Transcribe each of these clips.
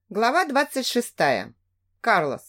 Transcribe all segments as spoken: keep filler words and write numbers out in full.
Глава двадцать шестая. Карлос.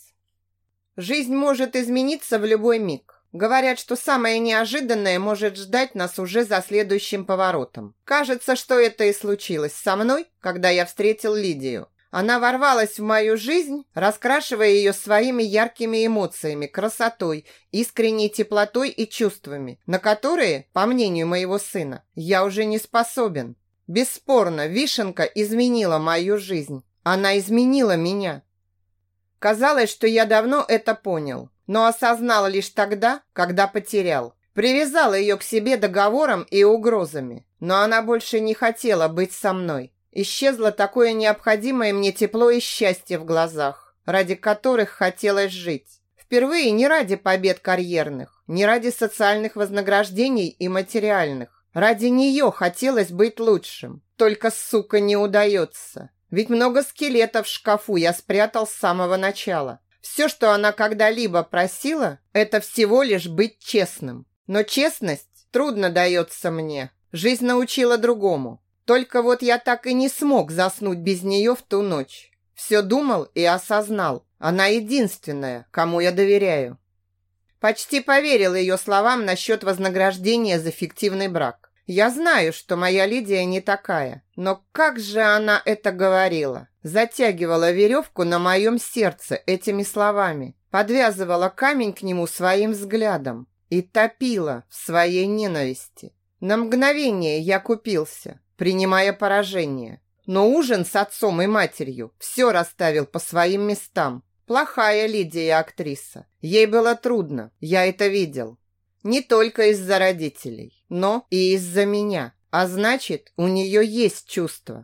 Жизнь может измениться в любой миг. Говорят, что самое неожиданное может ждать нас уже за следующим поворотом. Кажется, что это и случилось со мной, когда я встретил Лидию. Она ворвалась в мою жизнь, раскрашивая ее своими яркими эмоциями, красотой, искренней теплотой и чувствами, на которые, по мнению моего сына, я уже не способен. Бесспорно, Вишенка изменила мою жизнь. Она изменила меня. Казалось, что я давно это понял, но осознал лишь тогда, когда потерял. Привязал ее к себе договором и угрозами, но она больше не хотела быть со мной. Исчезло такое необходимое мне тепло и счастье в глазах, ради которых хотелось жить. Впервые не ради побед карьерных, не ради социальных вознаграждений и материальных. Ради нее хотелось быть лучшим. Только, сука, не удается. Ведь много скелетов в шкафу я спрятал с самого начала. Все, что она когда-либо просила, это всего лишь быть честным. Но честность трудно дается мне. Жизнь научила другому. Только вот я так и не смог заснуть без нее в ту ночь. Все думал и осознал. Она единственная, кому я доверяю. Почти поверил ее словам насчет вознаграждения за фиктивный брак. Я знаю, что моя Лидия не такая, но как же она это говорила? Затягивала веревку на моем сердце этими словами, подвязывала камень к нему своим взглядом и топила в своей ненависти. На мгновение я купился, принимая поражение, но ужин с отцом и матерью все расставил по своим местам. Плохая Лидия актриса, ей было трудно, я это видел. Не только из-за родителей, но и из-за меня. А значит, у нее есть чувства.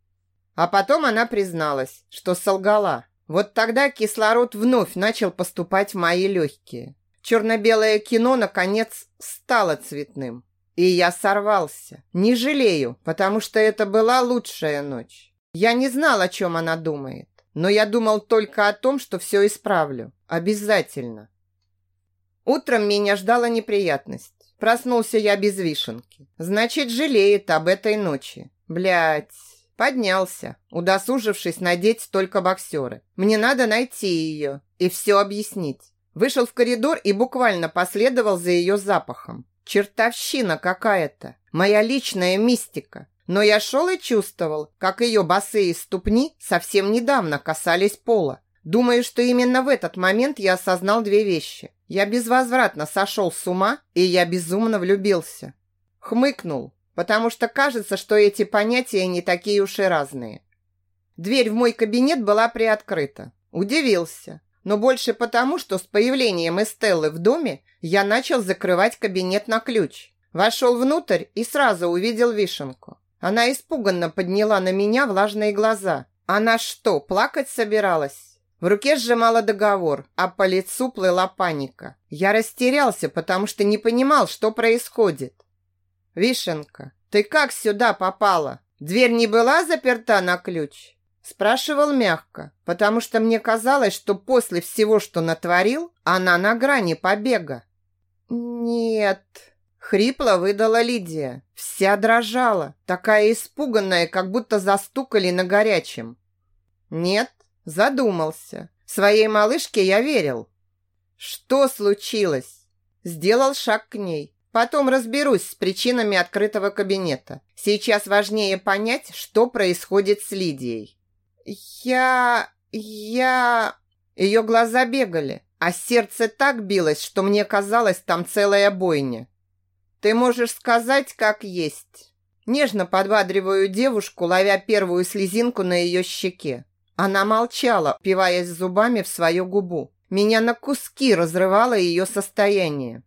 А потом она призналась, что солгала. Вот тогда кислород вновь начал поступать в мои легкие. Черно-белое кино, наконец, стало цветным. И я сорвался. Не жалею, потому что это была лучшая ночь. Я не знал, о чем она думает. Но я думал только о том, что все исправлю. Обязательно. Утром меня ждала неприятность. Проснулся я без Вишенки. Значит, жалеет об этой ночи. Блядь. Поднялся, удосужившись надеть только боксеры. Мне надо найти ее и все объяснить. Вышел в коридор и буквально последовал за ее запахом. Чертовщина какая-то. Моя личная мистика. Но я шел и чувствовал, как ее босые ступни совсем недавно касались пола. Думаю, что именно в этот момент я осознал две вещи. Я безвозвратно сошел с ума, и я безумно влюбился. Хмыкнул, потому что кажется, что эти понятия не такие уж и разные. Дверь в мой кабинет была приоткрыта. Удивился, но больше потому, что с появлением Эстеллы в доме я начал закрывать кабинет на ключ. Вошел внутрь и сразу увидел Вишенку. Она испуганно подняла на меня влажные глаза. Она что, плакать собиралась? В руке сжимала договор, а по лицу плыла паника. Я растерялся, потому что не понимал, что происходит. «Вишенка, ты как сюда попала? Дверь не была заперта на ключ?» Спрашивал мягко, потому что мне казалось, что после всего, что натворил, она на грани побега. «Нет», — хрипло выдала Лидия. Вся дрожала, такая испуганная, как будто застукали на горячем. «Нет». Задумался. Своей малышке я верил. Что случилось? Сделал шаг к ней. Потом разберусь с причинами открытого кабинета. Сейчас важнее понять, что происходит с Лидией. Я... я... Ее глаза бегали, а сердце так билось, что мне казалось, там целая бойня. Ты можешь сказать, как есть. Нежно подбадриваю девушку, ловя первую слезинку на ее щеке. Она молчала, впиваясь зубами в свою губу. Меня на куски разрывало ее состояние.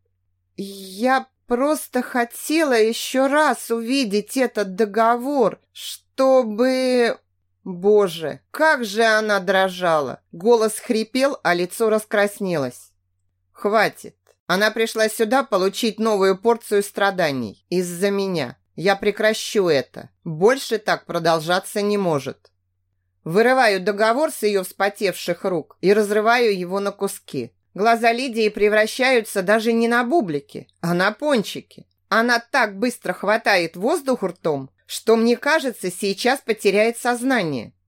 Я просто хотела еще раз увидеть этот договор, чтобы... Боже, как же она дрожала. Голос хрипел, а лицо раскраснелось. Хватит. Она пришла сюда получить новую порцию страданий. Из-за меня. Я прекращу это. Больше так продолжаться не может. Вырываю договор с ее вспотевших рук и разрываю его на куски. Глаза Лидии превращаются даже не на бублики, а на пончики. Она так быстро хватает воздух ртом, что, мне кажется, сейчас потеряет сознание.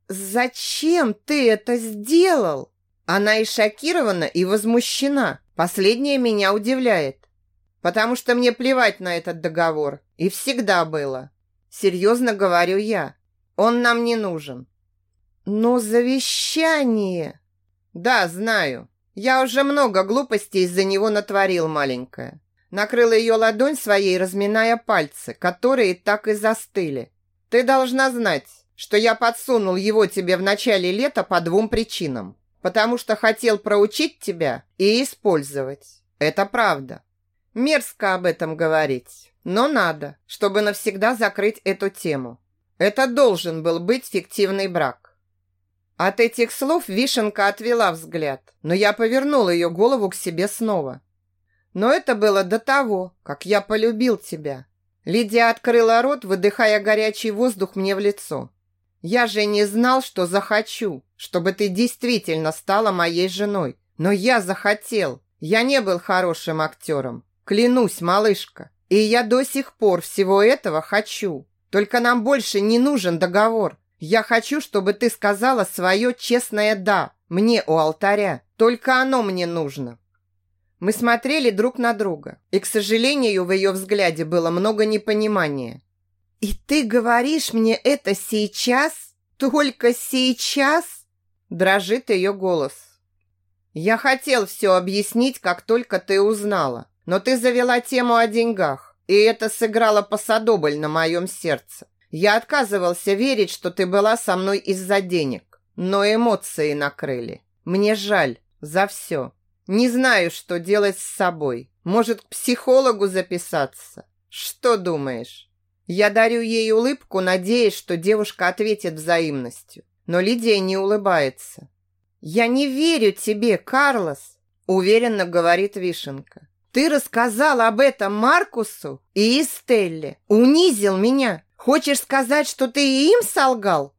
«Зачем ты это сделал?» Она и шокирована, и возмущена. Последнее меня удивляет. Потому что мне плевать на этот договор. И всегда было. Серьезно говорю я. Он нам не нужен. Но завещание... Да, знаю. Я уже много глупостей из-за него натворил, маленькая. Накрыла ее ладонь своей, разминая пальцы, которые так и застыли. Ты должна знать, что я подсунул его тебе в начале лета по двум причинам. Потому что хотел проучить тебя и использовать. Это правда. Мерзко об этом говорить, но надо, чтобы навсегда закрыть эту тему. Это должен был быть фиктивный брак. От этих слов Вишенка отвела взгляд, но я повернул ее голову к себе снова. Но это было до того, как я полюбил тебя. Лидия открыла рот, выдыхая горячий воздух мне в лицо. Я же не знал, что захочу, чтобы ты действительно стала моей женой. Но я захотел. Я не был хорошим актером. Клянусь, малышка. И я до сих пор всего этого хочу. Только нам больше не нужен договор. Я хочу, чтобы ты сказала свое честное «да» мне у алтаря. Только оно мне нужно. Мы смотрели друг на друга. И, к сожалению, в ее взгляде было много непонимания. «И ты говоришь мне это сейчас? Только сейчас?» Дрожит ее голос. «Я хотел все объяснить, как только ты узнала. Но ты завела тему о деньгах, и это сыграло посадобль на моем сердце. Я отказывался верить, что ты была со мной из-за денег. Но эмоции накрыли. Мне жаль за все. Не знаю, что делать с собой. Может, к психологу записаться? Что думаешь?» Я дарю ей улыбку, надеясь, что девушка ответит взаимностью. Но Лидия не улыбается. «Я не верю тебе, Карлос», – уверенно говорит Вишенка. «Ты рассказал об этом Маркусу и Эстелле. Унизил меня. Хочешь сказать, что ты и им солгал?»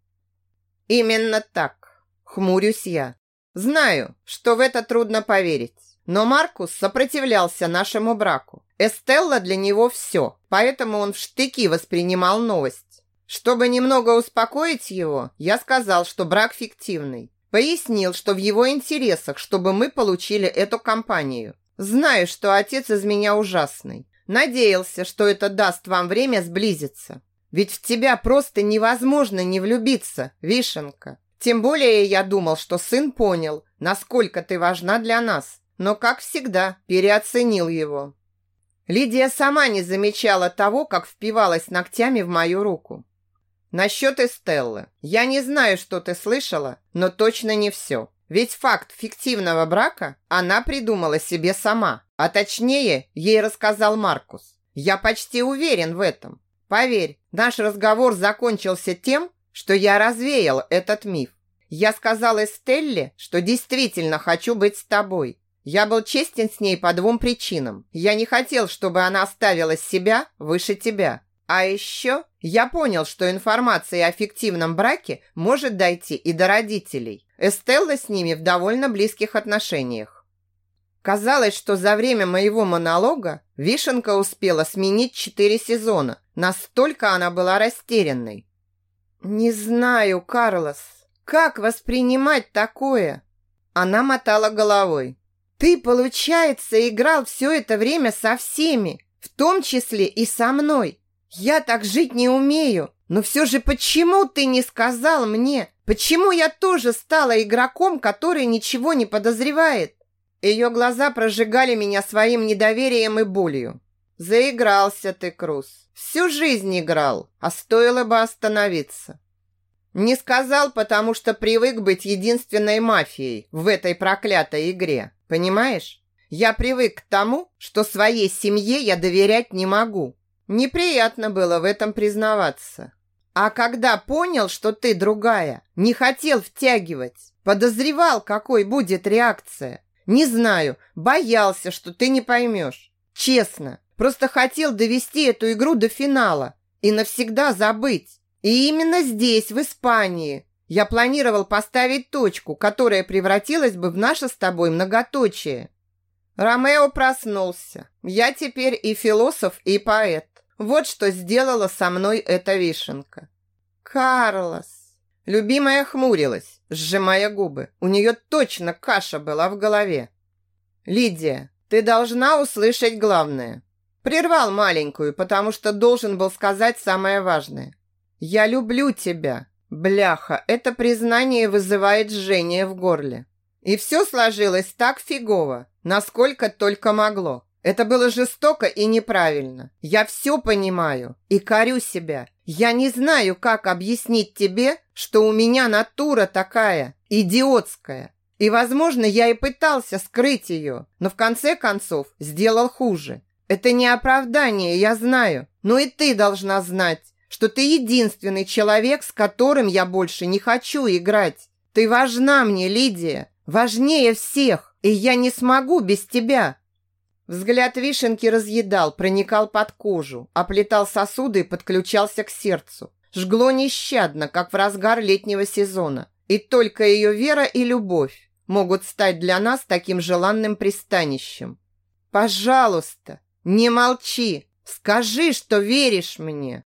«Именно так», – хмурюсь я. «Знаю, что в это трудно поверить. Но Маркус сопротивлялся нашему браку. Эстелла для него все, поэтому он в штыки воспринимал новость. Чтобы немного успокоить его, я сказал, что брак фиктивный. Пояснил, что в его интересах, чтобы мы получили эту компанию. Знаю, что отец из меня ужасный. Надеялся, что это даст вам время сблизиться. Ведь в тебя просто невозможно не влюбиться, Вишенка. Тем более я думал, что сын понял, насколько ты важна для нас. Но, как всегда, переоценил его». Лидия сама не замечала того, как впивалась ногтями в мою руку. «Насчет Эстеллы. Я не знаю, что ты слышала, но точно не все. Ведь факт фиктивного брака она придумала себе сама, а точнее, ей рассказал Маркус. Я почти уверен в этом. Поверь, наш разговор закончился тем, что я развеял этот миф. Я сказал Эстелле, что действительно хочу быть с тобой. Я был честен с ней по двум причинам. Я не хотел, чтобы она ставила себя выше тебя. А еще я понял, что информация о фиктивном браке может дойти и до родителей. Эстелла с ними в довольно близких отношениях. Казалось, что за время моего монолога Вишенка успела сменить четыре сезона. Настолько она была растерянной. «Не знаю, Карлос, как воспринимать такое?» Она мотала головой. «Ты, получается, играл все это время со всеми, в том числе и со мной. Я так жить не умею. Но все же почему ты не сказал мне? Почему я тоже стала игроком, который ничего не подозревает?» Ее глаза прожигали меня своим недоверием и болью. «Заигрался ты, Круз. Всю жизнь играл, а стоило бы остановиться». «Не сказал, потому что привык быть единственной мафией в этой проклятой игре. Понимаешь? Я привык к тому, что своей семье я доверять не могу. Неприятно было в этом признаваться. А когда понял, что ты другая, не хотел втягивать, подозревал, какой будет реакция. Не знаю, боялся, что ты не поймешь. Честно, просто хотел довести эту игру до финала и навсегда забыть. И именно здесь, в Испании, я планировал поставить точку, которая превратилась бы в наше с тобой многоточие. Ромео проснулся. Я теперь и философ, и поэт. Вот что сделала со мной эта Вишенка. Карлос, Любимая хмурилась, сжимая губы. У нее точно каша была в голове. «Лидия, ты должна услышать главное». Прервал маленькую, потому что должен был сказать самое важное. «Я люблю тебя». Бляха, это признание вызывает жжение в горле. И все сложилось так фигово, насколько только могло. Это было жестоко и неправильно. Я все понимаю и корю себя. Я не знаю, как объяснить тебе, что у меня натура такая, идиотская. И, возможно, я и пытался скрыть ее, но в конце концов сделал хуже. Это не оправдание, я знаю, но и ты должна знать, что ты единственный человек, с которым я больше не хочу играть. Ты важна мне, Лидия, важнее всех, и я не смогу без тебя». Взгляд вишенки разъедал, проникал под кожу, оплетал сосуды и подключался к сердцу. Жгло нещадно, как в разгар летнего сезона. И только ее вера и любовь могут стать для нас таким желанным пристанищем. Пожалуйста, не молчи, скажи, что веришь мне.